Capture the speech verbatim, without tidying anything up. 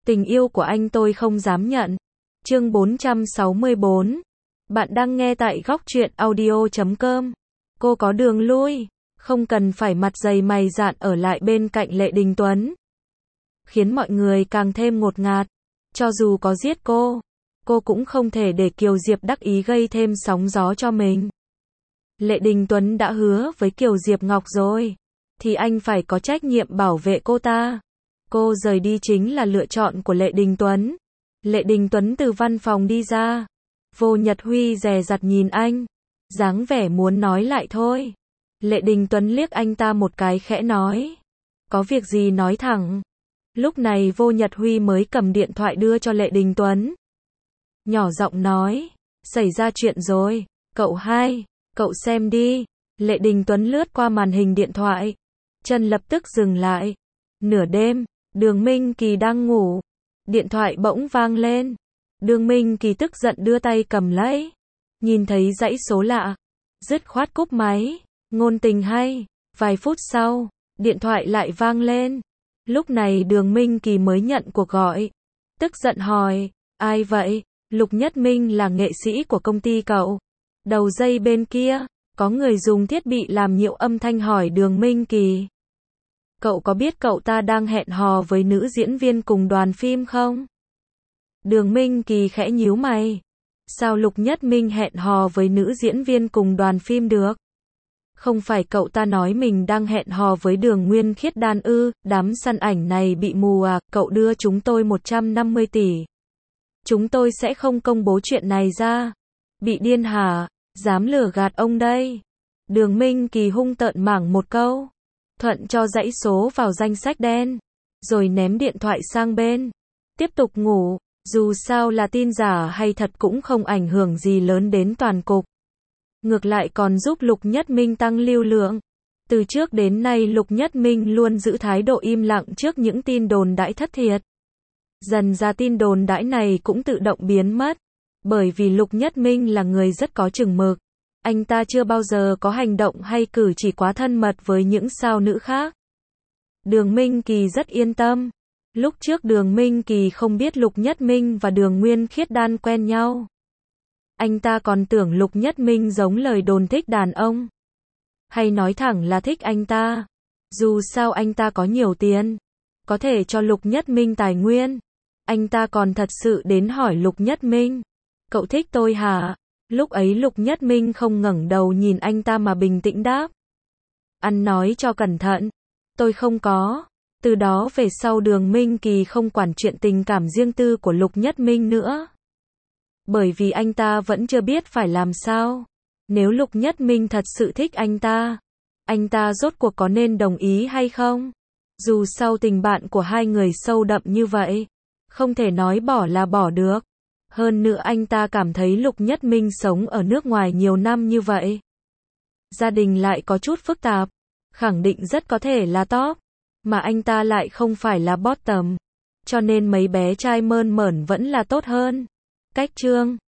Tình yêu của anh tôi không dám nhận. Chương bốn trăm sáu mươi bốn. Bạn đang nghe tại góc truyện audio chấm com. Cô có đường lui, không cần phải mặt dày mày dạn ở lại bên cạnh Lệ Đình Tuấn. Khiến mọi người càng thêm ngột ngạt. Cho dù có giết cô, cô cũng không thể để Kiều Diệp đắc ý gây thêm sóng gió cho mình. Lệ Đình Tuấn đã hứa với Kiều Diệp Ngọc rồi, thì anh phải có trách nhiệm bảo vệ cô ta. Cô rời đi chính là lựa chọn của Lệ Đình Tuấn. Lệ Đình Tuấn từ văn phòng đi ra. Vô Nhật Huy dè dặt nhìn anh, dáng vẻ muốn nói lại thôi. Lệ Đình Tuấn liếc anh ta một cái khẽ nói, có việc gì nói thẳng. Lúc này Vô Nhật Huy mới cầm điện thoại đưa cho Lệ Đình Tuấn. Nhỏ giọng nói, xảy ra chuyện rồi, cậu hai, cậu xem đi. Lệ Đình Tuấn lướt qua màn hình điện thoại, chân lập tức dừng lại. Nửa đêm, Đường Minh Kỳ đang ngủ, điện thoại bỗng vang lên. Đường Minh Kỳ tức giận đưa tay cầm lấy, nhìn thấy dãy số lạ, dứt khoát cúp máy. Ngôn tình hay. Vài phút sau, điện thoại lại vang lên. Lúc này Đường Minh Kỳ mới nhận cuộc gọi, tức giận hỏi, ai vậy? Lục Nhất Minh là nghệ sĩ của công ty cậu. Đầu dây bên kia, có người dùng thiết bị làm nhiễu âm thanh hỏi Đường Minh Kỳ, cậu có biết cậu ta đang hẹn hò với nữ diễn viên cùng đoàn phim không? Đường Minh Kỳ khẽ nhíu mày. Sao Lục Nhất Minh hẹn hò với nữ diễn viên cùng đoàn phim được? Không phải cậu ta nói mình đang hẹn hò với Đường Nguyên Khiết Đan ư? Đám săn ảnh này bị mù à? Cậu đưa chúng tôi một trăm năm mươi tỷ. Chúng tôi sẽ không công bố chuyện này ra. Bị điên hả? Dám lừa gạt ông đây. Đường Minh Kỳ hung tợn mảng một câu, thuận cho dãy số vào danh sách đen, rồi ném điện thoại sang bên, tiếp tục ngủ. Dù sao là tin giả hay thật cũng không ảnh hưởng gì lớn đến toàn cục. Ngược lại còn giúp Lục Nhất Minh tăng lưu lượng. Từ trước đến nay Lục Nhất Minh luôn giữ thái độ im lặng trước những tin đồn đãi thất thiệt. Dần ra tin đồn đãi này cũng tự động biến mất. Bởi vì Lục Nhất Minh là người rất có chừng mực. Anh ta chưa bao giờ có hành động hay cử chỉ quá thân mật với những sao nữ khác. Đường Minh Kỳ rất yên tâm. Lúc trước Đường Minh Kỳ không biết Lục Nhất Minh và Đường Nguyên Khiết Đan quen nhau. Anh ta còn tưởng Lục Nhất Minh giống lời đồn thích đàn ông. Hay nói thẳng là thích anh ta. Dù sao anh ta có nhiều tiền, có thể cho Lục Nhất Minh tài nguyên. Anh ta còn thật sự đến hỏi Lục Nhất Minh, cậu thích tôi hả? Lúc ấy Lục Nhất Minh không ngẩng đầu nhìn anh ta mà bình tĩnh đáp, ăn nói cho cẩn thận, tôi không có. Từ đó về sau Đường Minh Kỳ không quản chuyện tình cảm riêng tư của Lục Nhất Minh nữa. Bởi vì anh ta vẫn chưa biết phải làm sao. Nếu Lục Nhất Minh thật sự thích anh ta, anh ta rốt cuộc có nên đồng ý hay không? Dù sao tình bạn của hai người sâu đậm như vậy, không thể nói bỏ là bỏ được. Hơn nữa anh ta cảm thấy Lục Nhất Minh sống ở nước ngoài nhiều năm như vậy, gia đình lại có chút phức tạp, khẳng định rất có thể là top, mà anh ta lại không phải là bottom, cho nên mấy bé trai mơn mởn vẫn là tốt hơn. Cách chương